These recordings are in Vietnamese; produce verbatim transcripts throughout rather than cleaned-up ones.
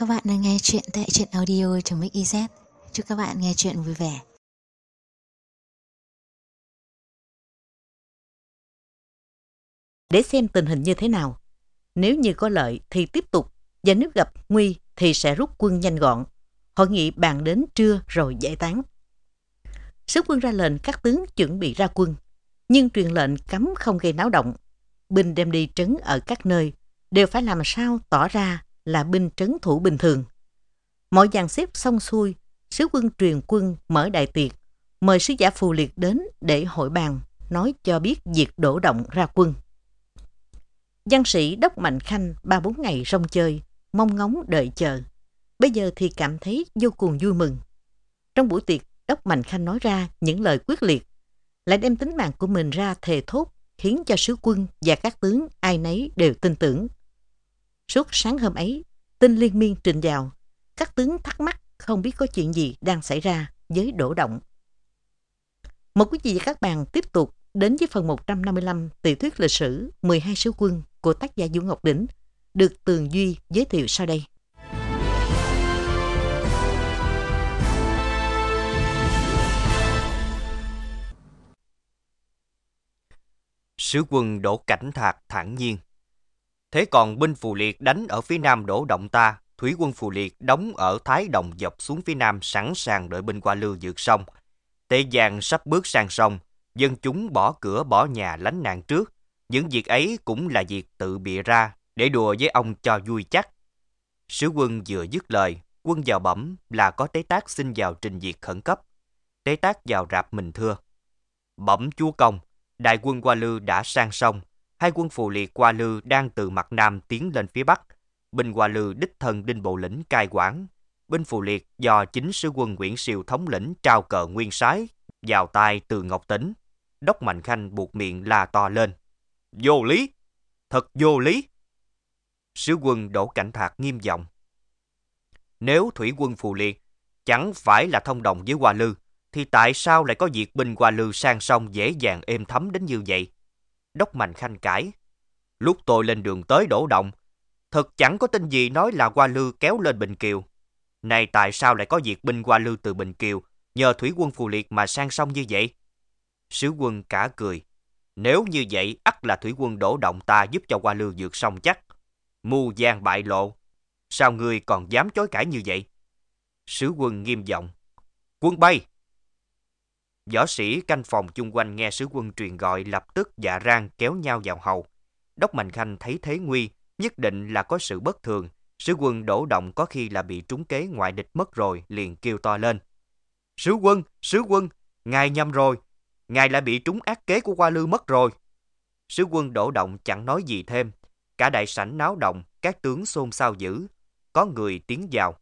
các bạn đang nghe chuyện tại truyện audio.mix.iz. Chúc các bạn nghe chuyện vui vẻ. Để xem tình hình như thế nào. Nếu như có lợi thì tiếp tục, và nếu gặp nguy thì sẽ rút quân nhanh gọn. Hội nghị bàn đến trưa rồi giải tán. Sứ quân ra lệnh các tướng chuẩn bị ra quân, nhưng truyền lệnh cấm không gây náo động. Binh đem đi trấn ở các nơi đều phải làm sao tỏ ra là binh trấn thủ bình thường. Mọi dàn xếp xong xuôi, sứ quân truyền quân mở đại tiệc, mời sứ giả Phù Liệt đến để hội bàn, nói cho biết việc đổ động ra quân. Văn sĩ Đốc Mạnh Khanh ba bốn ngày rong chơi, mong ngóng đợi chờ. Bây giờ thì cảm thấy vô cùng vui mừng. Trong buổi tiệc, Đốc Mạnh Khanh nói ra những lời quyết liệt, lại đem tính mạng của mình ra thề thốt, khiến cho sứ quân và các tướng ai nấy đều tin tưởng. Suốt sáng hôm ấy, tin liên miên trình vào, các tướng thắc mắc không biết có chuyện gì đang xảy ra với đổ động. Mời quý vị và các bạn tiếp tục đến với phần một trăm năm mươi lăm tiểu thuyết lịch sử mười hai sứ quân của tác giả Vũ Ngọc Đỉnh, được Tường Duy giới thiệu sau đây. Sứ quân Đỗ Cảnh Thạc thản nhiên: thế còn binh Phù Liệt đánh ở phía nam đổ động ta, thủy quân Phù Liệt đóng ở Thái Đồng dọc xuống phía nam, sẵn sàng đợi binh Hoa Lư vượt sông. Tây Giang sắp bước sang sông, dân chúng bỏ cửa bỏ nhà lánh nạn trước. Những việc ấy cũng là việc tự bịa ra để đùa với ông cho vui chắc. Sứ quân vừa dứt lời, quân vào bẩm là có Tế Tác xin vào trình việc khẩn cấp. Tế Tác vào rạp mình thưa: bẩm chúa công, đại quân Hoa Lư đã sang sông. Hai quân Phù Liệt Hoa Lư đang từ mặt nam tiến lên phía bắc. Binh Hoa Lư đích thân Đinh Bộ Lĩnh cai quản. Binh Phù Liệt do chính sứ quân Nguyễn Siêu thống lĩnh trao cờ nguyên soái vào tay Từ Ngọc Tĩnh. Đốc Mạnh Khanh buộc miệng la to lên: vô lý, thật vô lý. Sứ quân Đỗ Cảnh Thạc nghiêm giọng: nếu thủy quân Phù Liệt chẳng phải là thông đồng với Hoa Lư, thì tại sao lại có việc binh Hoa Lư sang sông dễ dàng êm thấm đến như vậy? Đốc Mạnh Khanh cãi: lúc tôi lên đường tới đổ động, thật chẳng có tin gì nói là Hoa Lư kéo lên Bình Kiều. Này tại sao lại có việc binh Hoa Lư từ Bình Kiều nhờ thủy quân Phù Liệt mà sang sông như vậy? Sứ quân cả cười: nếu như vậy, ắt là thủy quân đổ động ta giúp cho Hoa Lư vượt sông chắc. Mưu gian bại lộ, sao ngươi còn dám chối cãi như vậy? Sứ quân nghiêm giọng: quân bay. Võ sĩ canh phòng chung quanh nghe sứ quân truyền gọi lập tức dạ rang kéo nhau vào hầu. Đốc Mạnh Khanh thấy thế nguy, nhất định là có sự bất thường. Sứ quân đổ động có khi là bị trúng kế ngoại địch mất rồi, liền kêu to lên: sứ quân, sứ quân, ngài nhầm rồi, ngài lại bị trúng ác kế của Hoa Lư mất rồi. Sứ quân đổ động chẳng nói gì thêm. Cả đại sảnh náo động, các tướng xôn xao dữ. Có người tiến vào.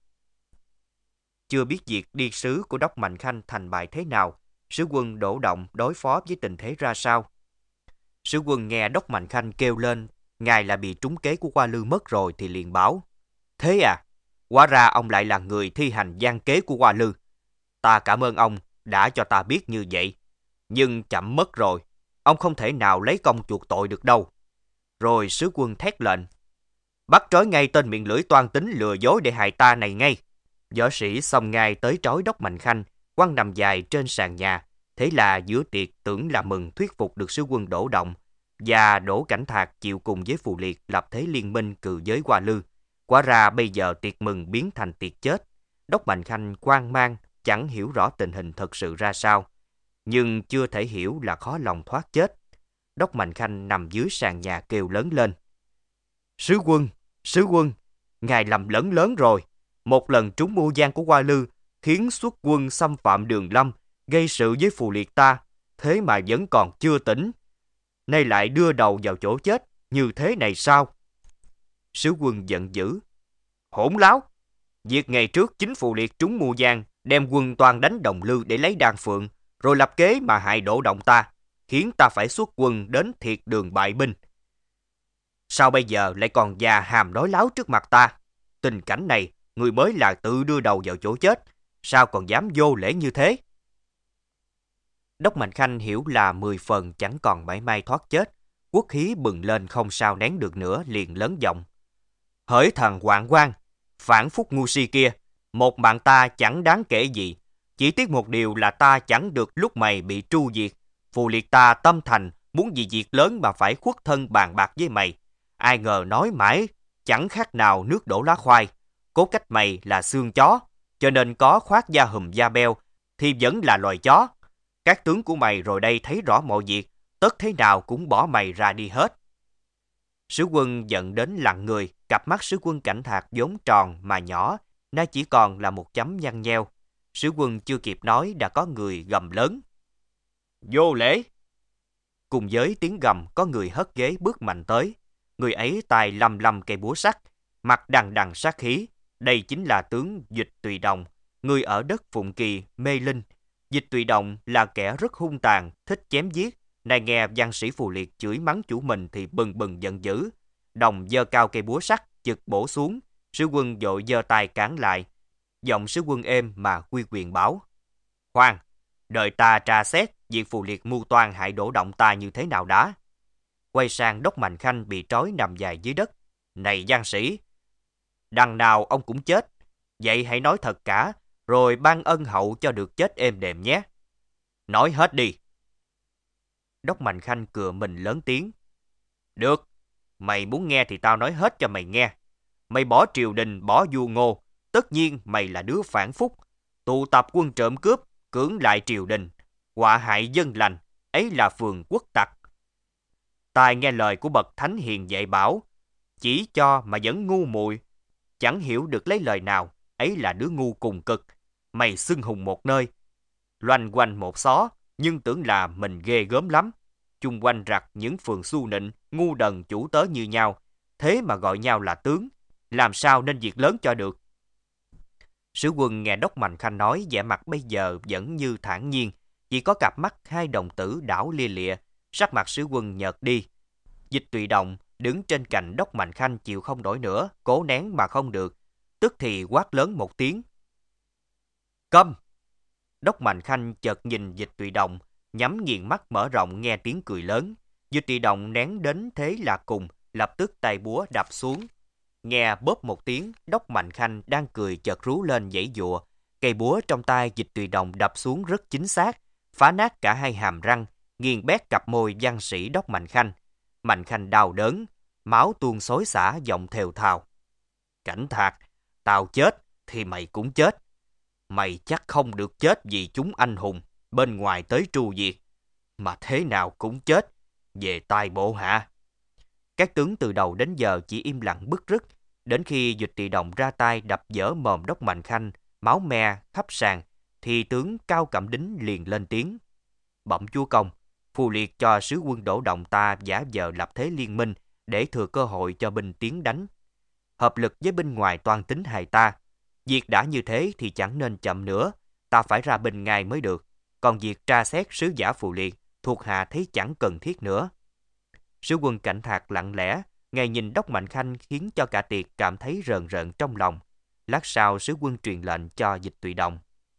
Chưa biết việc đi sứ của Đốc Mạnh Khanh thành bại thế nào, sứ quân đổ động đối phó với tình thế ra sao. Sứ quân nghe Đốc Mạnh Khanh kêu lên ngài là bị trúng kế của Hoa Lư mất rồi thì liền báo: thế à, hóa ra ông lại là người thi hành gian kế của Hoa Lư. Ta cảm ơn ông đã cho ta biết như vậy, nhưng chậm mất rồi, ông không thể nào lấy công chuộc tội được đâu. Rồi sứ quân thét lệnh: bắt trói ngay tên miệng lưỡi toan tính lừa dối để hại ta này ngay. Võ sĩ xông ngay tới trói Đốc Mạnh Khanh, quăng nằm dài trên sàn nhà. Thế là giữa tiệc tưởng là mừng thuyết phục được sứ quân đổ động, và Đỗ Cảnh Thạc chịu cùng với Phù Liệt lập thế liên minh cừ với Hoa Lư. Quả ra bây giờ tiệc mừng biến thành tiệc chết. Đốc Mạnh Khanh hoang mang, chẳng hiểu rõ tình hình thật sự ra sao, nhưng chưa thể hiểu là khó lòng thoát chết. Đốc Mạnh Khanh nằm dưới sàn nhà kêu lớn lên: sứ quân, sứ quân, ngài lầm lẫn lớn rồi. Một lần trúng mưu gian của Hoa Lư khiến xuất quân xâm phạm Đường Lâm, gây sự với Phù Liệt ta, thế mà vẫn còn chưa tỉnh, nay lại đưa đầu vào chỗ chết như thế này sao? Sứ quân giận dữ: hỗn láo! Việc ngày trước chính Phù Liệt trúng mưu gian, đem quân toàn đánh Đồng Lư để lấy Đan Phượng, rồi lập kế mà hại đổ động ta, khiến ta phải xuất quân đến thiệt đường bại binh. Sao bây giờ lại còn già hàm nói láo trước mặt ta? Tình cảnh này, người mới là tự đưa đầu vào chỗ chết, sao còn dám vô lễ như thế? Đốc Mạnh Khanh hiểu là mười phần chẳng còn mảy may thoát chết. Quốc khí bừng lên không sao nén được nữa, liền lớn giọng: hỡi thằng hoạn quan, phản phúc ngu si kia, một mạng ta chẳng đáng kể gì. Chỉ tiếc một điều là ta chẳng được lúc mày bị tru diệt. Phù liệt ta tâm thành, muốn vì việc lớn mà phải khuất thân bàn bạc với mày. Ai ngờ nói mãi, chẳng khác nào nước đổ lá khoai. Cốt cách mày là xương chó, cho nên có khoác da hùm da beo, thì vẫn là loài chó. Các tướng của mày rồi đây thấy rõ mọi việc, tất thế nào cũng bỏ mày ra đi hết. Sứ quân giận đến lặng người, cặp mắt sứ quân Cảnh Thạc vốn tròn mà nhỏ, nay chỉ còn là một chấm nhăn nheo. Sứ quân chưa kịp nói đã có người gầm lớn. Vô lễ! Cùng với tiếng gầm có người hất ghế bước mạnh tới. Người ấy tay lăm lăm cây búa sắt, mặt đằng đằng sát khí. Đây chính là tướng Dịch Tùy Đồng, người ở đất Phụng Kỳ, Mê Linh. Dịch Tùy Đồng là kẻ rất hung tàn, thích chém giết. Nay nghe văn sĩ Phù Liệt chửi mắng chủ mình thì bừng bừng giận dữ. Đồng giơ cao cây búa sắt, chực bổ xuống. Sứ quân vội giơ tay cản lại. Giọng sứ quân êm mà quy quyền bảo. Khoan, đợi ta tra xét việc Phù Liệt mưu toan hại Đỗ Động ta như thế nào đã. Quay sang Đốc Mạnh Khanh bị trói nằm dài dưới đất. Này văn sĩ, đằng nào ông cũng chết. Vậy hãy nói thật cả, rồi ban ân hậu cho được chết êm đềm nhé. Nói hết đi. Đốc Mạnh Khanh cựa mình lớn tiếng. Được, mày muốn nghe thì tao nói hết cho mày nghe. Mày bỏ triều đình, bỏ vua Ngô, tất nhiên mày là đứa phản phúc. Tụ tập quân trộm cướp, cưỡng lại triều đình, họa hại dân lành, ấy là phường quốc tặc. Tai nghe lời của bậc thánh hiền dạy bảo, chỉ cho mà vẫn ngu muội, chẳng hiểu được lấy lời nào, ấy là đứa ngu cùng cực. Mày xưng hùng một nơi, loanh quanh một xó, nhưng tưởng là mình ghê gớm lắm. Chung quanh rặt những phường xu nịnh, ngu đần chủ tớ như nhau, thế mà gọi nhau là tướng, làm sao nên việc lớn cho được. Sứ quân nghe Đốc Mạnh Khanh nói, vẻ mặt bây giờ vẫn như thản nhiên, chỉ có cặp mắt hai đồng tử đảo lia lịa, sắc mặt sứ quân nhợt đi. Dịch Tùy Đồng đứng trên cạnh Đốc Mạnh Khanh chịu không nổi nữa, cố nén mà không được, tức thì quát lớn một tiếng. Câm! Đốc Mạnh Khanh chợt nhìn Dịch Tùy Đồng, nhắm nghiền mắt mở rộng nghe tiếng cười lớn. Dịch Tùy Đồng nén đến thế là cùng, lập tức tay búa đập xuống. Nghe bóp một tiếng, Đốc Mạnh Khanh đang cười chợt rú lên giãy giụa. Cây búa trong tay Dịch Tùy Đồng đập xuống rất chính xác, phá nát cả hai hàm răng, nghiền bét cặp môi văn sĩ Đốc Mạnh Khanh. Mạnh Khanh đau đớn, máu tuôn xối xả giọng thều thào. Cảnh Thạc, tao chết thì mày cũng chết. Mày chắc không được chết vì chúng anh hùng, bên ngoài tới tru diệt, mà thế nào cũng chết về tay bộ hạ. Các tướng từ đầu đến giờ chỉ im lặng bức rứt, đến khi Dịch Tùy Đồng ra tay đập vỡ mồm Đốc Mạnh Khanh, máu me khắp sàn, thì tướng Cao Cẩm Đính liền lên tiếng. Bẩm chúa công, Phù Liệt cho sứ quân Đỗ Động ta giả vờ lập thế liên minh để thừa cơ hội cho binh tiến đánh, hợp lực với binh ngoài toan tính hại ta. Việc đã như thế thì chẳng nên chậm nữa, ta phải ra binh ngay mới được. Còn việc tra xét sứ giả Phù Liệt, thuộc hạ thấy chẳng cần thiết nữa. Sứ quân Cảnh Thạc lặng lẽ, nghe nhìn Đốc Mạnh Khanh khiến cho cả tiệc cảm thấy rờn rợn trong lòng. Lát sau sứ quân truyền lệnh cho Dịch Tùy Đồng.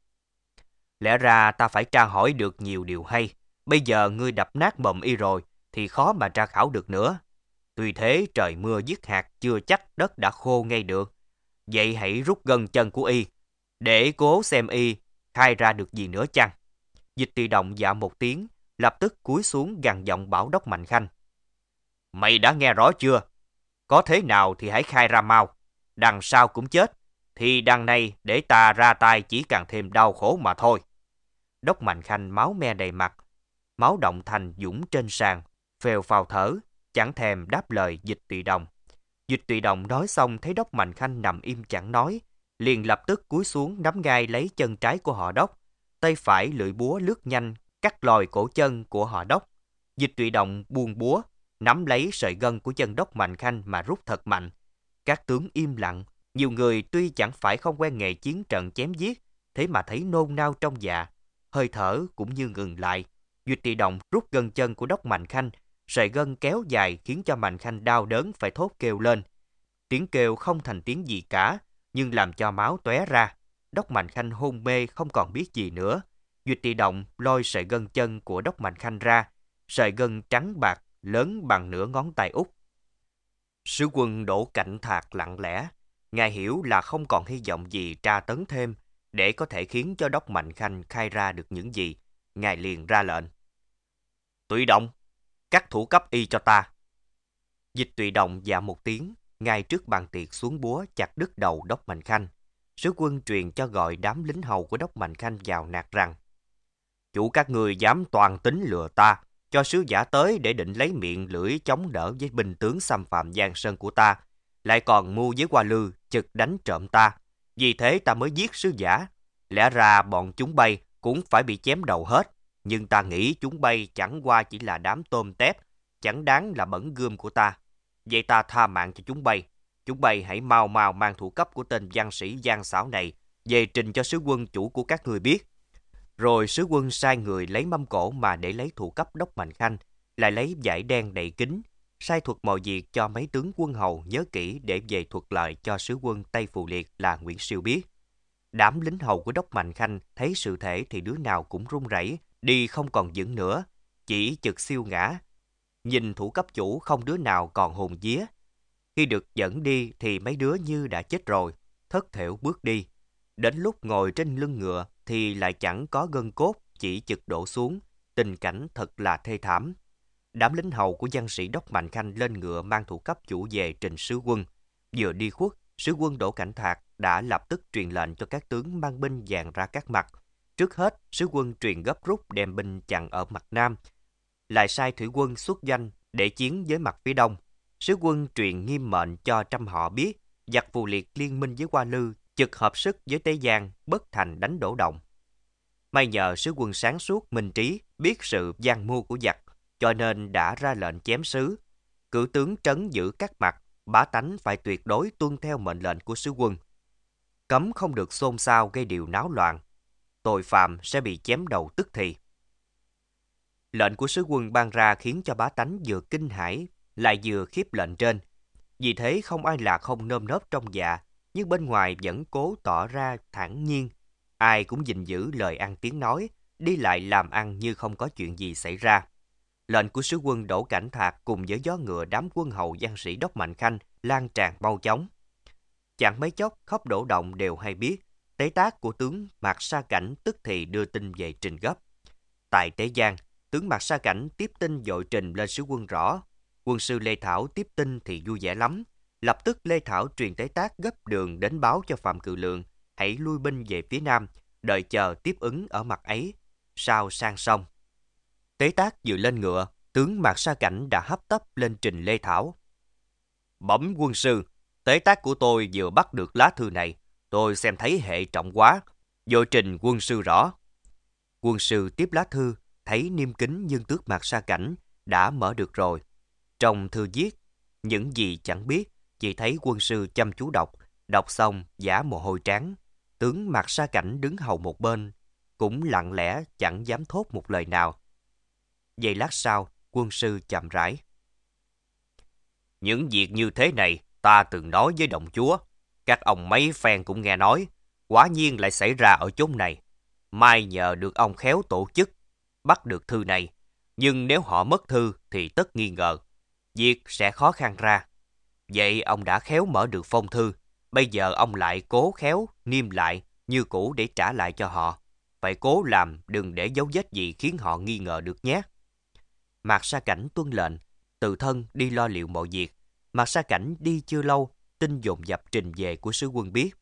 Lẽ ra ta phải tra hỏi được nhiều điều hay. Bây giờ ngươi đập nát mồm y rồi, thì khó mà tra khảo được nữa. Tuy thế trời mưa dứt hạt chưa chắc đất đã khô ngay được. Vậy hãy rút gân chân của y, để cố xem y khai ra được gì nữa chăng. Dịch Tùy Đồng dạ một tiếng, lập tức cúi xuống gằn giọng bảo Đốc Mạnh Khanh. Mày đã nghe rõ chưa? Có thế nào thì hãy khai ra mau. Đằng sau cũng chết, thì đằng này để ta ra tay chỉ càng thêm đau khổ mà thôi. Đốc Mạnh Khanh máu me đầy mặt, máu động thành dũng trên sàn, phèo phào thở, chẳng thèm đáp lời Dịch Tùy Đồng. Dịch Tùy Đồng nói xong thấy Đốc Mạnh Khanh nằm im chẳng nói, liền lập tức cúi xuống nắm gai lấy chân trái của họ Đốc, tay phải lưỡi búa lướt nhanh cắt lòi cổ chân của họ Đốc. Dịch Tùy Đồng buông búa, nắm lấy sợi gân của chân Đốc Mạnh Khanh mà rút thật mạnh. Các tướng im lặng, nhiều người tuy chẳng phải không quen nghề chiến trận chém giết, thế mà thấy nôn nao trong dạ, hơi thở cũng như ngừng lại. Dịch Tùy Đồng rút gân chân của Đốc Mạnh Khanh, sợi gân kéo dài khiến cho Mạnh Khanh đau đớn phải thốt kêu lên. Tiếng kêu không thành tiếng gì cả, nhưng làm cho máu tóe ra. Đốc Mạnh Khanh hôn mê không còn biết gì nữa. Dịch Tùy Đồng lôi sợi gân chân của Đốc Mạnh Khanh ra, sợi gân trắng bạc lớn bằng nửa ngón tay út. Sứ quân Đỗ Cảnh Thạc lặng lẽ, Ngài hiểu là không còn hy vọng gì tra tấn thêm để có thể khiến cho Đốc Mạnh Khanh khai ra được những gì. Ngài liền ra lệnh. Tùy Đồng, cắt thủ cấp y cho ta. Dịch Tùy Đồng dạ một tiếng, ngay trước bàn tiệc xuống búa chặt đứt đầu Đốc Mạnh Khanh. Sứ quân truyền cho gọi đám lính hầu của Đốc Mạnh Khanh vào nạt rằng: Chủ các người dám toàn tính lừa ta, cho sứ giả tới để định lấy miệng lưỡi chống đỡ với binh tướng xâm phạm giang sơn của ta, lại còn mưu với Hoa Lư chực đánh trộm ta. Vì thế ta mới giết sứ giả. Lẽ ra bọn chúng bay cũng phải bị chém đầu hết, nhưng ta nghĩ chúng bay chẳng qua chỉ là đám tôm tép, chẳng đáng là bẩn gươm của ta. Vậy ta tha mạng cho chúng bay. Chúng bay hãy mau mau mang thủ cấp của tên văn sĩ gian xảo này về trình cho sứ quân chủ của các người biết. Rồi sứ quân sai người lấy mâm cổ mà để lấy thủ cấp Đốc Mạnh Khanh, lại lấy vải đen đậy kín, sai thuật mọi việc cho mấy tướng quân hầu nhớ kỹ để về thuật lại cho sứ quân Tây Phù Liệt là Nguyễn Siêu biết. Đám lính hầu của Đốc Mạnh Khanh thấy sự thể thì đứa nào cũng run rẩy, đi không còn vững nữa, chỉ chực siêu ngã. Nhìn thủ cấp chủ không đứa nào còn hồn vía. Khi được dẫn đi thì mấy đứa như đã chết rồi, thất thểu bước đi. Đến lúc ngồi trên lưng ngựa thì lại chẳng có gân cốt, chỉ chực đổ xuống. Tình cảnh thật là thê thảm. Đám lính hầu của văn sĩ Đốc Mạnh Khanh lên ngựa mang thủ cấp chủ về trình sứ quân. Vừa đi khuất, sứ quân Đỗ Cảnh Thạc đã lập tức truyền lệnh cho các tướng mang binh dàn ra các mặt. Trước hết, sứ quân truyền gấp rút đem binh chặn ở mặt Nam, lại sai thủy quân xuất danh để chiến với mặt phía Đông. Sứ quân truyền nghiêm mệnh cho trăm họ biết, giặc Phù Liệt liên minh với Hoa Lư, chực hợp sức với Tế Giang, bất thành đánh Đỗ Động. May nhờ sứ quân sáng suốt minh trí, biết sự gian mưu của giặc, cho nên đã ra lệnh chém sứ, cử tướng trấn giữ các mặt, bá tánh phải tuyệt đối tuân theo mệnh lệnh của sứ quân. Cấm không được xôn xao gây điều náo loạn, tội phạm sẽ bị chém đầu tức thì. Lệnh của sứ quân ban ra khiến cho bá tánh vừa kinh hãi lại vừa khiếp lệnh trên. Vì thế không ai là không nơm nớp trong dạ, nhưng bên ngoài vẫn cố tỏ ra thản nhiên. Ai cũng gìn giữ lời ăn tiếng nói, đi lại làm ăn như không có chuyện gì xảy ra. Lệnh của sứ quân Đỗ Cảnh Thạc cùng với gió ngựa đám quân hầu văn sĩ Đốc Mạnh Khanh lan tràn mau chóng. Chẳng mấy chốc khắp Đỗ Động đều hay biết, tế tác của tướng Mạc Sa Cảnh tức thì đưa tin về trình gấp. Tại Tế Giang, tướng Mạc Sa Cảnh tiếp tin dội trình lên sứ quân rõ. Quân sư Lê Thảo tiếp tin thì vui vẻ lắm. Lập tức Lê Thảo truyền tế tác gấp đường đến báo cho Phạm Cự Lượng hãy lui binh về phía Nam, đợi chờ tiếp ứng ở mặt ấy, sau sang sông. Tế tác vừa lên ngựa, tướng Mạc Sa Cảnh đã hấp tấp lên trình Lê Thảo. Bẩm quân sư, tế tác của tôi vừa bắt được lá thư này, tôi xem thấy hệ trọng quá, dội trình quân sư rõ. Quân sư tiếp lá thư, thấy niêm kính nhưng tước Mạc Sa Cảnh đã mở được rồi. Trong thư viết, những gì chẳng biết, chỉ thấy quân sư chăm chú đọc, đọc xong giả mồ hôi trán. Tướng Mạc Sa Cảnh đứng hầu một bên, cũng lặng lẽ chẳng dám thốt một lời nào. Giây lát sau, quân sư chậm rãi. Những việc như thế này ta từng nói với đồng chúa. Các ông mấy phen cũng nghe nói, quả nhiên lại xảy ra ở chốn này. Mai nhờ được ông khéo tổ chức, bắt được thư này. Nhưng nếu họ mất thư thì tất nghi ngờ, việc sẽ khó khăn ra. Vậy ông đã khéo mở được phong thư, bây giờ ông lại cố khéo niêm lại như cũ để trả lại cho họ. Phải cố làm đừng để dấu vết gì khiến họ nghi ngờ được nhé. Mạc Sa Cảnh tuân lệnh, tự thân đi lo liệu mọi việc. Mạc Sa Cảnh đi chưa lâu, tin dồn dập trình về của sứ quân biết.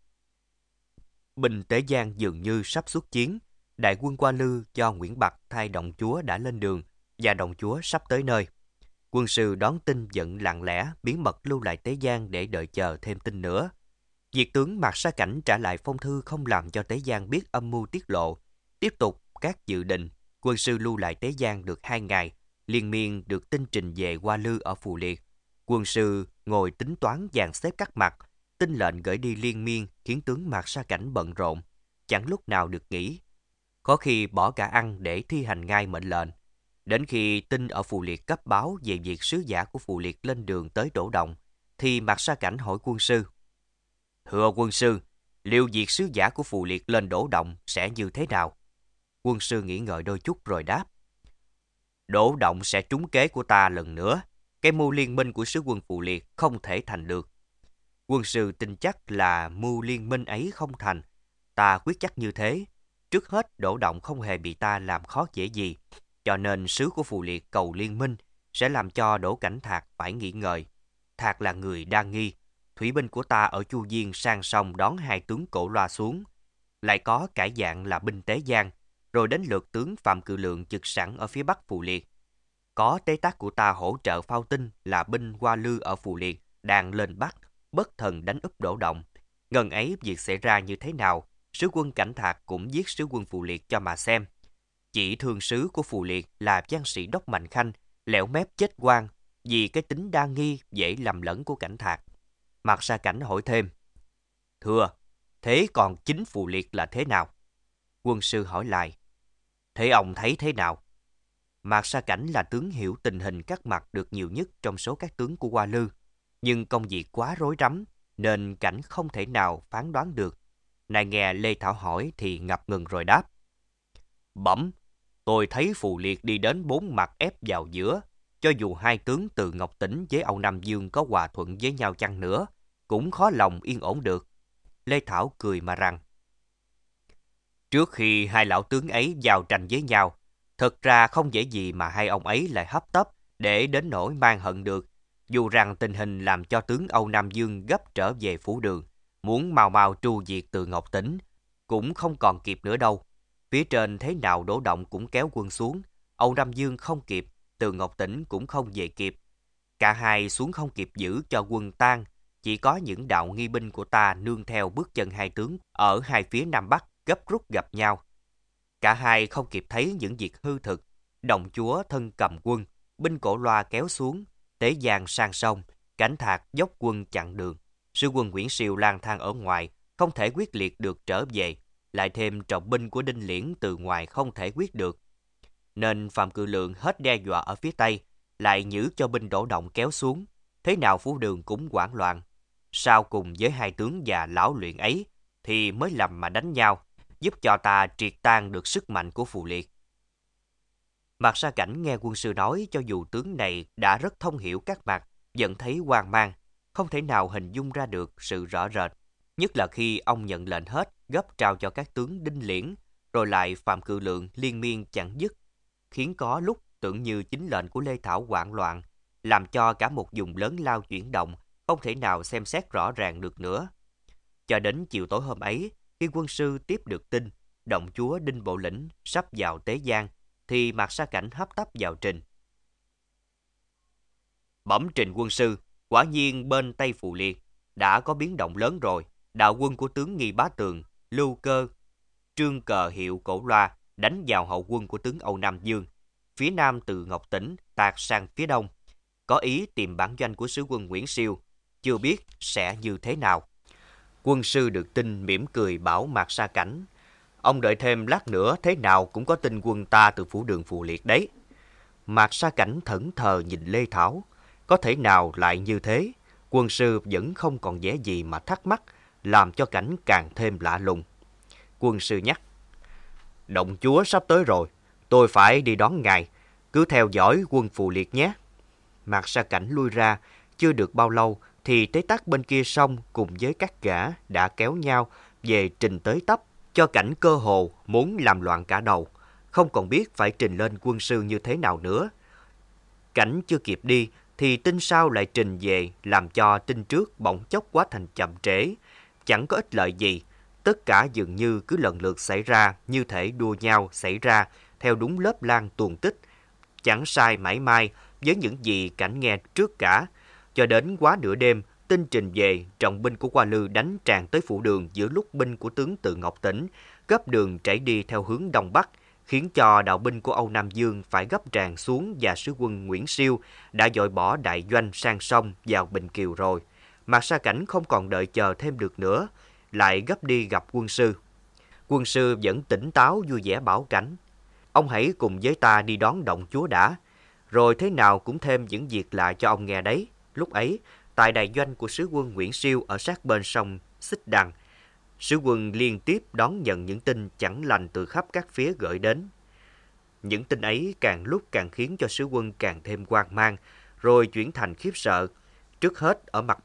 Binh Tế Giang dường như sắp xuất chiến. Đại quân Hoa Lư do Nguyễn Bặt thay đồng chúa đã lên đường và đồng chúa sắp tới nơi. Quân sư đón tin giận lặng lẽ, bí mật lưu lại Tế Giang để đợi chờ thêm tin nữa. Việc tướng Mạc Sa Cảnh trả lại phong thư không làm cho Tế Giang biết âm mưu tiết lộ. Tiếp tục các dự định, quân sư lưu lại Tế Giang được hai ngày, liên miên được tin trình về Hoa Lư ở Phù Liệt. Quân sư ngồi tính toán dàn xếp các mặt, tin lệnh gửi đi liên miên khiến tướng Mạc Sa Cảnh bận rộn, chẳng lúc nào được nghỉ. Có khi bỏ cả ăn để thi hành ngay mệnh lệnh. Đến khi tin ở Phù Liệt cấp báo về việc sứ giả của Phù Liệt lên đường tới Đỗ Động, thì Mạc Sa Cảnh hỏi quân sư. Thưa quân sư, liệu việc sứ giả của Phù Liệt lên Đỗ Động sẽ như thế nào? Quân sư nghĩ ngợi đôi chút rồi đáp. Đỗ Động sẽ trúng kế của ta lần nữa. Cái mưu liên minh của sứ quân Phù Liệt không thể thành được. Quân sư tin chắc là mưu liên minh ấy không thành. Ta quyết chắc như thế. Trước hết Đỗ Động không hề bị ta làm khó dễ gì, cho nên sứ của Phù Liệt cầu liên minh sẽ làm cho Đỗ Cảnh Thạc phải nghĩ ngợi. Thạc là người đa nghi. Thủy binh của ta ở Chu Diên sang sông đón hai tướng Cổ Loa xuống, lại có cải dạng là binh Tế Giang, rồi đến lượt tướng Phạm Cự Lượng trực sẵn ở phía bắc Phù Liệt. Có tế tác của ta hỗ trợ phao tinh là binh Hoa Lư ở Phù Liệt đang lên bắc, bất thần đánh úp Đỗ Động. Ngần ấy việc xảy ra như thế nào, sứ quân Cảnh Thạc cũng giết sứ quân Phù Liệt cho mà xem. Chỉ thương sứ của Phù Liệt là văn sĩ Đốc Mạnh Khanh, lẻo mép chết quan vì cái tính đa nghi dễ lầm lẫn của Cảnh Thạc. Mạc Sa Cảnh hỏi thêm: Thưa, thế còn chính Phù Liệt là thế nào? Quân sư hỏi lại: Thế ông thấy thế nào? Mạc Sa Cảnh là tướng hiểu tình hình các mặt được nhiều nhất trong số các tướng của Hoa Lư, nhưng công việc quá rối rắm nên Cảnh không thể nào phán đoán được. Này nghe Lê Thảo hỏi thì ngập ngừng rồi đáp: Bẩm, tôi thấy Phù Liệt đi đến bốn mặt ép vào giữa, cho dù hai tướng Từ Ngọc Tỉnh với Âu Nam Dương có hòa thuận với nhau chăng nữa, cũng khó lòng yên ổn được. Lê Thảo cười mà rằng: Trước khi hai lão tướng ấy giao tranh với nhau, thật ra không dễ gì mà hai ông ấy lại hấp tấp để đến nỗi mang hận được. Dù rằng tình hình làm cho tướng Âu Nam Dương gấp trở về phủ đường, muốn mau mau tru diệt Từ Ngọc Tỉnh, cũng không còn kịp nữa đâu. Phía trên thế nào Đỗ Động cũng kéo quân xuống, Âu Nam Dương không kịp, Từ Ngọc Tỉnh cũng không về kịp. Cả hai xuống không kịp giữ cho quân tan, chỉ có những đạo nghi binh của ta nương theo bước chân hai tướng ở hai phía Nam Bắc gấp rút gặp nhau. Cả hai không kịp thấy những việc hư thực, Động chúa thân cầm quân, binh Cổ Loa kéo xuống, Tế Giang sang sông, Cảnh Thạc dốc quân chặn đường. Sư quân Nguyễn Siêu lang thang ở ngoài, không thể quyết liệt được trở về, lại thêm trọng binh của Đinh Liễn từ ngoài không thể quyết được. Nên Phạm Cự Lượng hết đe dọa ở phía Tây, lại nhử cho binh Đỗ Động kéo xuống, thế nào phủ đường cũng hoảng loạn. Sau cùng với hai tướng già lão luyện ấy, thì mới lầm mà đánh nhau, giúp cho ta triệt tan được sức mạnh của Phù Liệt. Mạc Sa Cảnh nghe quân sư nói, cho dù tướng này đã rất thông hiểu các mặt, vẫn thấy hoang mang, không thể nào hình dung ra được sự rõ rệt. Nhất là khi ông nhận lệnh hết, gấp trao cho các tướng Đinh Liễn, rồi lại Phạm Cự Lượng liên miên chẳng dứt, khiến có lúc tưởng như chính lệnh của Lê Thảo hoảng loạn, làm cho cả một vùng lớn lao chuyển động, không thể nào xem xét rõ ràng được nữa. Cho đến chiều tối hôm ấy, khi quân sư tiếp được tin Động chúa Đinh Bộ Lĩnh sắp vào Tế Giang, thì Mạc Sa Cảnh hấp tấp vào trình: Bẩm trình quân sư, quả nhiên bên Tây Phù Liệt đã có biến động lớn rồi. Đạo quân của tướng Nghi Bá Tường, Lưu Cơ, trương cờ hiệu Cổ Loa đánh vào hậu quân của tướng Âu Nam Dương. Phía nam Từ Ngọc Tỉnh tạt sang phía đông, có ý tìm bản doanh của sứ quân Nguyễn Siêu, chưa biết sẽ như thế nào. Quân sư được tin mỉm cười bảo Mạc Sa Cảnh: Ông đợi thêm lát nữa, thế nào cũng có tin quân ta từ phủ đường Phù Liệt đấy. Mạc Sa Cảnh thẫn thờ nhìn Lê Thảo, có thể nào lại như thế? Quân sư vẫn không còn vẻ gì mà thắc mắc, làm cho Cảnh càng thêm lạ lùng. Quân sư nhắc: Động chúa sắp tới rồi, tôi phải đi đón ngài, cứ theo dõi quân Phù Liệt nhé. Mạc Sa Cảnh lui ra, chưa được bao lâu thì Tế Tác bên kia sông cùng với các gã đã kéo nhau về trình tới tấp, cho Cảnh cơ hồ muốn làm loạn cả đầu, không còn biết phải trình lên quân sư như thế nào nữa. Cảnh chưa kịp đi thì tin sau lại trình về, làm cho tin trước bỗng chốc quá thành chậm trễ, chẳng có ích lợi gì. Tất cả dường như cứ lần lượt xảy ra, như thể đua nhau xảy ra theo đúng lớp lan tuần tích, chẳng sai mảy may với những gì Cảnh nghe trước cả. Cho đến quá nửa đêm, tin trình về trọng binh của Hoa Lư đánh tràn tới phủ đường giữa lúc binh của tướng Từ Ngọc Tỉnh gấp đường chảy đi theo hướng đông bắc, khiến cho đạo binh của Âu Nam Dương phải gấp tràn xuống, và sứ quân Nguyễn Siêu đã dội bỏ đại doanh sang sông vào Bình Kiều rồi. Mạc Sa Cảnh không còn đợi chờ thêm được nữa, lại gấp đi gặp quân sư. Quân sư vẫn tỉnh táo vui vẻ bảo Cảnh: Ông hãy cùng với ta đi đón Động chúa đã, rồi thế nào cũng thêm những việc lạ cho ông nghe đấy. Lúc ấy, tại đại doanh của sứ quân Nguyễn Siêu ở sát bên sông Xích Đằng, sứ quân liên tiếp đón nhận những tin chẳng lành từ khắp các phía gửi đến. Những tin ấy càng lúc càng khiến cho sứ quân càng thêm hoang mang, rồi chuyển thành khiếp sợ. Trước hết ở mặt Bắc,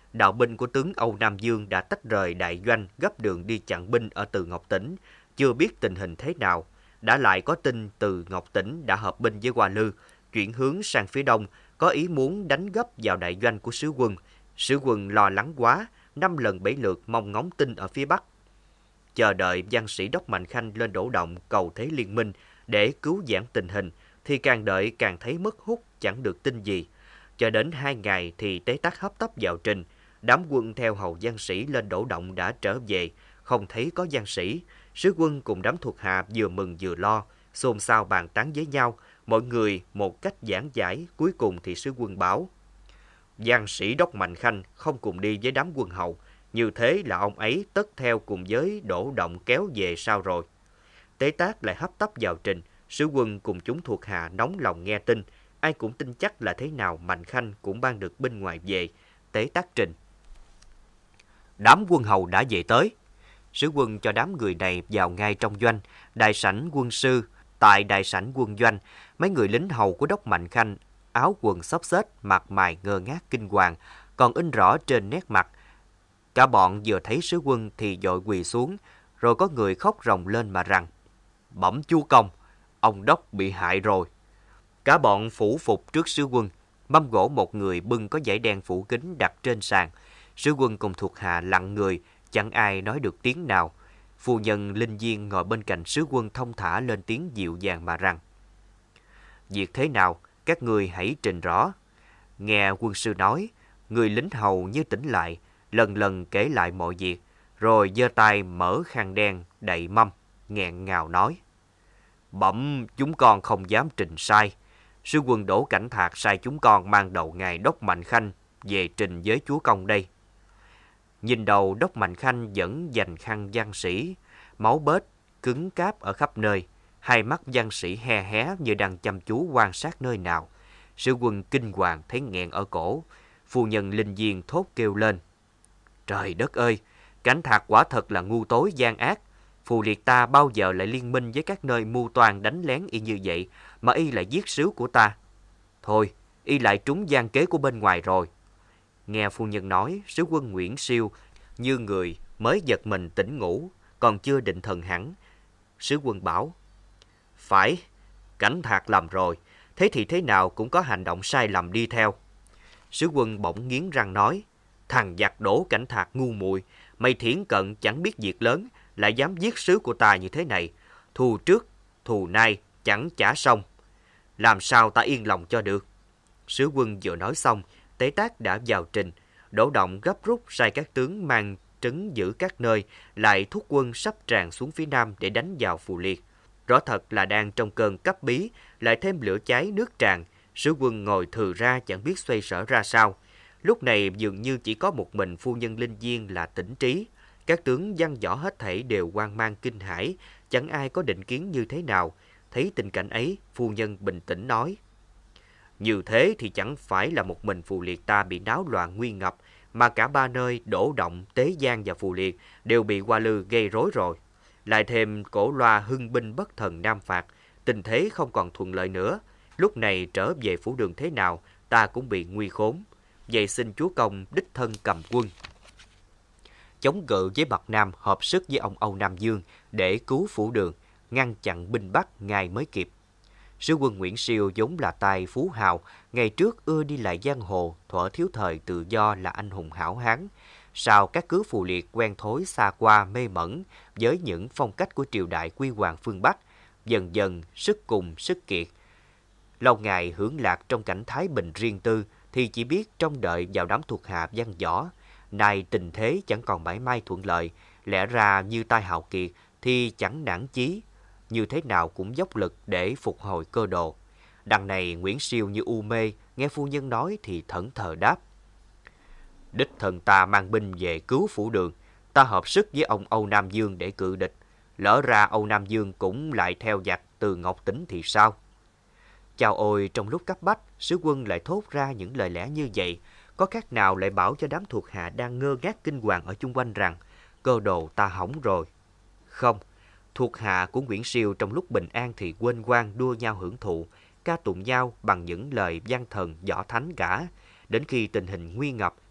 đạo binh của tướng Âu Nam Dương đã tách rời đại doanh gấp đường đi chặn binh ở Từ Ngọc Tỉnh, chưa biết tình hình thế nào. Đã lại có tin Từ Ngọc Tỉnh đã hợp binh với Hoa Lư, chuyển hướng sang phía đông, có ý muốn đánh gấp vào đại doanh của sứ quân. Sứ quân lo lắng quá, năm lần bảy lượt mong ngóng tin ở phía bắc. Chờ đợi văn sĩ Đốc Mạnh Khanh lên đổ động cầu thế liên minh để cứu vãn tình hình, thì càng đợi càng thấy mất hút, chẳng được tin gì. Cho đến hai ngày thì Tế Tắc hấp tấp vào trình. Đám quân theo hầu văn sĩ lên đổ động đã trở về, không thấy có văn sĩ. Sứ quân cùng đám thuộc hạ vừa mừng vừa lo, xôn xao bàn tán với nhau, mọi người một cách giảng giải. Cuối cùng thì sứ quân bảo: văn sĩ Đốc Mạnh Khanh không cùng đi với đám quân hầu, như thế là ông ấy tất theo cùng với đổ động kéo về sao rồi. Tế Tát lại hấp tấp vào trình. Sứ quân cùng chúng thuộc hạ nóng lòng nghe tin, ai cũng tin chắc là thế nào Mạnh Khanh cũng ban được binh ngoài về. Tế Tát trình: đám quân hầu đã về tới. Sứ quân cho đám người này vào ngay trong doanh, đại sảnh quân sư. Tại đại sảnh quân doanh, mấy người lính hầu của Đốc Mạnh Khanh áo quần xốc xếch, mặt mày ngơ ngác kinh hoàng, còn in rõ trên nét mặt. Cả bọn vừa thấy sứ quân thì vội quỳ xuống, rồi có người khóc ròng lên mà rằng: bẩm chúa công, ông Đốc bị hại rồi. Cả bọn phủ phục trước sứ quân, mâm gỗ một người bưng có dải đen phủ kính đặt trên sàn. Sứ quân cùng thuộc hạ lặng người, chẳng ai nói được tiếng nào. Phu nhân Linh Diên ngồi bên cạnh sứ quân thông thả lên tiếng dịu dàng mà rằng: việc thế nào, các ngươi hãy trình rõ. Nghe quân sư nói, người lính hầu như tỉnh lại, lần lần kể lại mọi việc, rồi giơ tay mở khăn đen đậy mâm, nghẹn ngào nói: bẩm chúng con không dám trình sai. Sứ quân Đỗ Cảnh Thạc sai chúng con mang đầu ngài Đốc Mạnh Khanh về trình với chúa công đây. Nhìn đầu Đốc Mạnh Khanh vẫn dành khăn văn sĩ, máu bết cứng cáp ở khắp nơi, hai mắt văn sĩ he hé như đang chăm chú quan sát nơi nào. Sứ quân kinh hoàng thấy nghẹn ở cổ. Phu nhân Linh Diên thốt kêu lên: trời đất ơi, Cảnh Thạc quả thật là ngu tối gian ác. Phù liệt ta bao giờ lại liên minh với các nơi mưu toan đánh lén y như vậy, mà y lại giết sứ của ta. Thôi, y lại trúng gian kế của bên ngoài rồi. Nghe phu nhân nói, sứ quân Nguyễn Siêu như người mới giật mình tỉnh ngủ, còn chưa định thần hẳn. Sứ quân bảo: phải, Cảnh Thạc làm rồi, thế thì thế nào cũng có hành động sai lầm đi theo. Sứ quân bỗng nghiến răng nói: thằng giặc Đỗ Cảnh Thạc ngu muội, mày thiển cận chẳng biết việc lớn, lại dám giết sứ của ta như thế này. Thù trước, thù nay chẳng trả xong, làm sao ta yên lòng cho được. Sứ quân vừa nói xong, Tế Tát đã vào trình. Đỗ Động gấp rút sai các tướng mang trấn giữ các nơi, lại thúc quân sắp tràn xuống phía nam để đánh vào Phù Liệt. Rõ thật là đang trong cơn cấp bí, lại thêm lửa cháy nước tràn. Sứ quân ngồi thừ ra chẳng biết xoay sở ra sao. Lúc này dường như chỉ có một mình phu nhân Linh Diên là tỉnh trí. Các tướng văn võ hết thảy đều hoang mang kinh hãi, chẳng ai có định kiến như thế nào. Thấy tình cảnh ấy, phu nhân bình tĩnh nói: như thế thì chẳng phải là một mình Phù Liệt ta bị náo loạn nguy ngập, mà cả ba nơi Đỗ Động, Tế Giang và Phù Liệt đều bị Hoa Lư gây rối rồi. Lại thêm cổ loa hưng binh bất thần Nam phạt, tình thế không còn thuận lợi nữa. Lúc này trở về phủ đường thế nào, ta cũng bị nguy khốn. Vậy xin chúa công đích thân cầm quân, chống cự với Bạc Nam, hợp sức với ông Âu Nam Dương để cứu phủ đường, ngăn chặn binh Bắc ngay mới kịp. Sứ quân Nguyễn Siêu vốn là tài phú hào, ngày trước ưa đi lại giang hồ, thuở thiếu thời tự do là anh hùng hảo hán. Sau các cứ Phù Liệt quen thối xa qua mê mẩn với những phong cách của triều đại quy hoàng phương Bắc, dần dần sức cùng sức kiệt. Lâu ngày hưởng lạc trong cảnh thái bình riêng tư thì chỉ biết trông đợi vào đám thuộc hạ văn võ. Nay tình thế chẳng còn mãi may thuận lợi, lẽ ra như tai hào kiệt thì chẳng nản chí, như thế nào cũng dốc lực để phục hồi cơ đồ. Đằng này Nguyễn Siêu như u mê, nghe phu nhân nói thì thẫn thờ đáp: đích thân ta mang binh về cứu phủ đường, ta hợp sức với ông Âu Nam Dương để cự địch. Lỡ ra Âu Nam Dương cũng lại theo giặc Từ Ngọc Tỉnh thì sao? Chao ôi, trong lúc cấp bách, sứ quân lại thốt ra những lời lẽ như vậy. Có khác nào lại bảo cho đám thuộc hạ đang ngơ ngác kinh hoàng ở chung quanh rằng cơ đồ ta hỏng rồi? Không, thuộc hạ của Nguyễn Siêu trong lúc bình an thì quên quang đua nhau hưởng thụ, ca tụng nhau bằng những lời văn thần võ thánh cả. Đến khi tình hình nguy ngập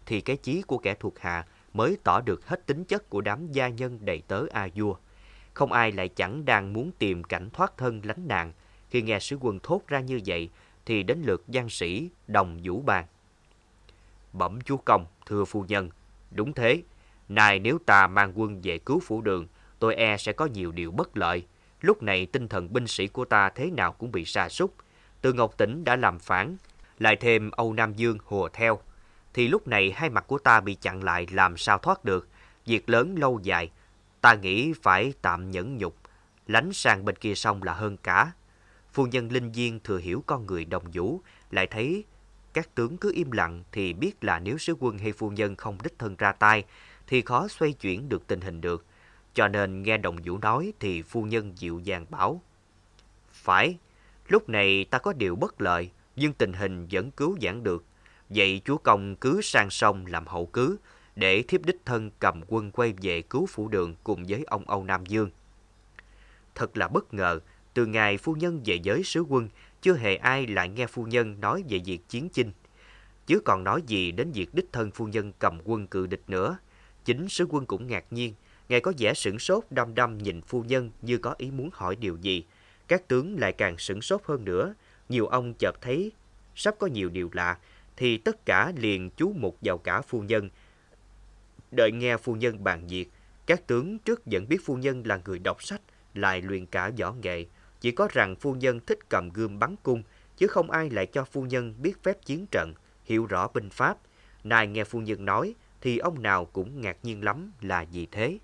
thì cái chí của kẻ thuộc hạ mới tỏ được hết tính chất của đám gia nhân đầy tớ A Vua. Không ai lại chẳng đang muốn tìm cảnh thoát thân lánh nạn. Khi nghe sứ quân thốt ra như vậy, thì đến lượt văn sĩ đồng vũ bàn. Bẩm chúa công, thưa phu nhân, đúng thế. Này nếu ta mang quân về cứu Phủ Đường, tôi e sẽ có nhiều điều bất lợi. Lúc này tinh thần binh sĩ của ta thế nào cũng bị sa sút. Từ Ngọc Tỉnh đã làm phản, lại thêm Âu Nam Dương hùa theo, thì lúc này hai mặt của ta bị chặn lại làm sao thoát được. Việc lớn lâu dài, ta nghĩ phải tạm nhẫn nhục, lánh sang bên kia sông là hơn cả. Phu nhân Linh Diên thừa hiểu con người Đồng Vũ, lại thấy các tướng cứ im lặng thì biết là nếu sứ quân hay phu nhân không đích thân ra tay thì khó xoay chuyển được tình hình được. Cho nên nghe Đồng Vũ nói thì phu nhân dịu dàng bảo: Phải, lúc này ta có điều bất lợi, nhưng tình hình vẫn cứu vãn được. Vậy chúa công cứ sang sông làm hậu cứ, để thiếp đích thân cầm quân quay về cứu Phủ Đường cùng với ông Âu Nam Dương. Thật là bất ngờ, từ ngày phu nhân về giới sứ quân, chưa hề ai lại nghe phu nhân nói về việc chiến chinh, chứ còn nói gì đến việc đích thân phu nhân cầm quân cự địch nữa. Chính sứ quân cũng ngạc nhiên, ngài có vẻ sửng sốt đăm đăm nhìn phu nhân như có ý muốn hỏi điều gì. Các tướng lại càng sửng sốt hơn nữa, nhiều ông chợt thấy sắp có nhiều điều lạ, thì tất cả liền chú mục vào cả phu nhân. Đợi nghe phu nhân bàn việc, các tướng trước vẫn biết phu nhân là người đọc sách, lại luyện cả võ nghệ, chỉ có rằng phu nhân thích cầm gươm bắn cung, chứ không ai lại cho phu nhân biết phép chiến trận, hiểu rõ binh pháp. Nay nghe phu nhân nói, thì ông nào cũng ngạc nhiên lắm là gì thế.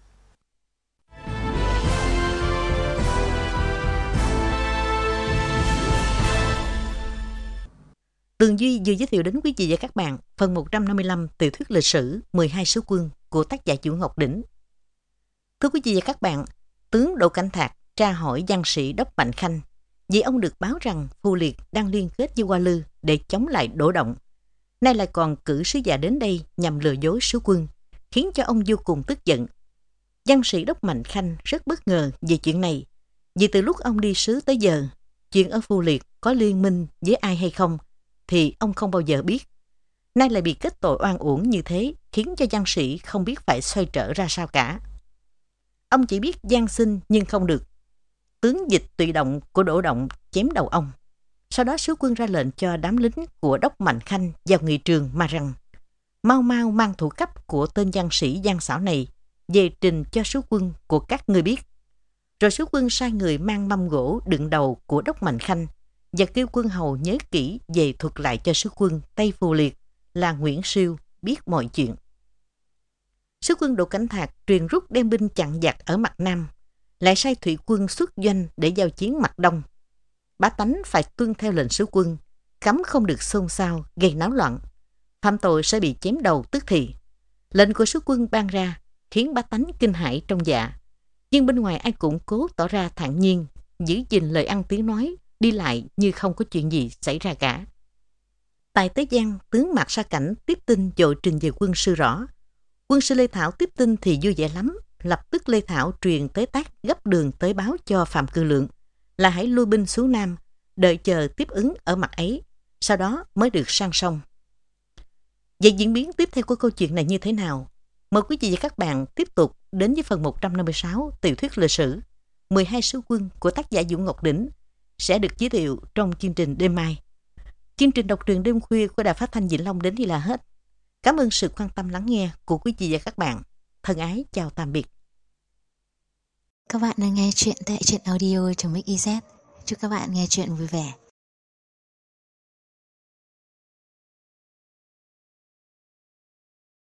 Tường Duy vừa giới thiệu đến quý vị và các bạn phần một trăm năm mươi lăm tiểu thuyết lịch sử mười hai sứ quân của tác giả Vũ Ngọc Đỉnh. Thưa quý vị và các bạn, tướng Đỗ Cảnh Thạc tra hỏi văn sĩ Đốc Mạnh Khanh vì ông được báo rằng Phù Liệt đang liên kết với Hoa Lư để chống lại Đỗ Động. Nay lại còn cử sứ giả đến đây nhằm lừa dối sứ quân, khiến cho ông vô cùng tức giận. Văn sĩ Đốc Mạnh Khanh rất bất ngờ về chuyện này, vì từ lúc ông đi sứ tới giờ, chuyện ở Phù Liệt có liên minh với ai hay không thì ông không bao giờ biết. Nay lại bị kết tội oan uổng như thế, khiến cho văn sĩ không biết phải xoay trở ra sao cả. Ông chỉ biết van xin nhưng không được. Tướng dịch tùy động của Đỗ Động chém đầu ông. Sau đó sứ quân ra lệnh cho đám lính của Đốc Mạnh Khanh vào nghị trường mà rằng: mau mau mang thủ cấp của tên văn sĩ gian xảo này về trình cho sứ quân của các ngươi biết. Rồi sứ quân sai người mang mâm gỗ đựng đầu của Đốc Mạnh Khanh và kêu quân hầu nhớ kỹ về thuật lại cho sứ quân Tây Phù Liệt là Nguyễn Siêu biết mọi chuyện. Sứ quân Đỗ Cảnh Thạc truyền rút đem binh chặn giặc ở mặt Nam, lại sai thủy quân xuất doanh để giao chiến mặt Đông. Bá tánh phải tuân theo lệnh sứ quân, cấm không được xôn xao gây náo loạn, phạm tội sẽ bị chém đầu tức thì. Lệnh của sứ quân ban ra khiến bá tánh kinh hãi trong dạ, nhưng bên ngoài ai cũng cố tỏ ra thản nhiên, giữ gìn lời ăn tiếng nói, đi lại như không có chuyện gì xảy ra cả. Tại Tế Giang, tướng Mạc Sa Cảnh tiếp tin dội trình về quân sư rõ. Quân sư Lê Thảo tiếp tin thì vui vẻ lắm, lập tức Lê Thảo truyền tới tác gấp đường tới báo cho Phạm Cư Lượng là hãy lui binh xuống Nam, đợi chờ tiếp ứng ở mặt ấy, sau đó mới được sang sông. Vậy diễn biến tiếp theo của câu chuyện này như thế nào? Mời quý vị và các bạn tiếp tục đến với phần một trăm năm mươi sáu tiểu thuyết lịch sử mười hai sứ quân của tác giả Vũ Ngọc Đỉnh sẽ được giới thiệu trong chương trình đêm mai. Chương trình đọc truyện đêm khuya của Đài Phát thanh Vĩnh Long đến đây là hết. Cảm ơn sự quan tâm lắng nghe của quý vị và các bạn. Thân ái chào tạm biệt. Các bạn đang nghe chuyện tại truyện audio chấm ích i zét. Chúc các bạn nghe chuyện vui vẻ.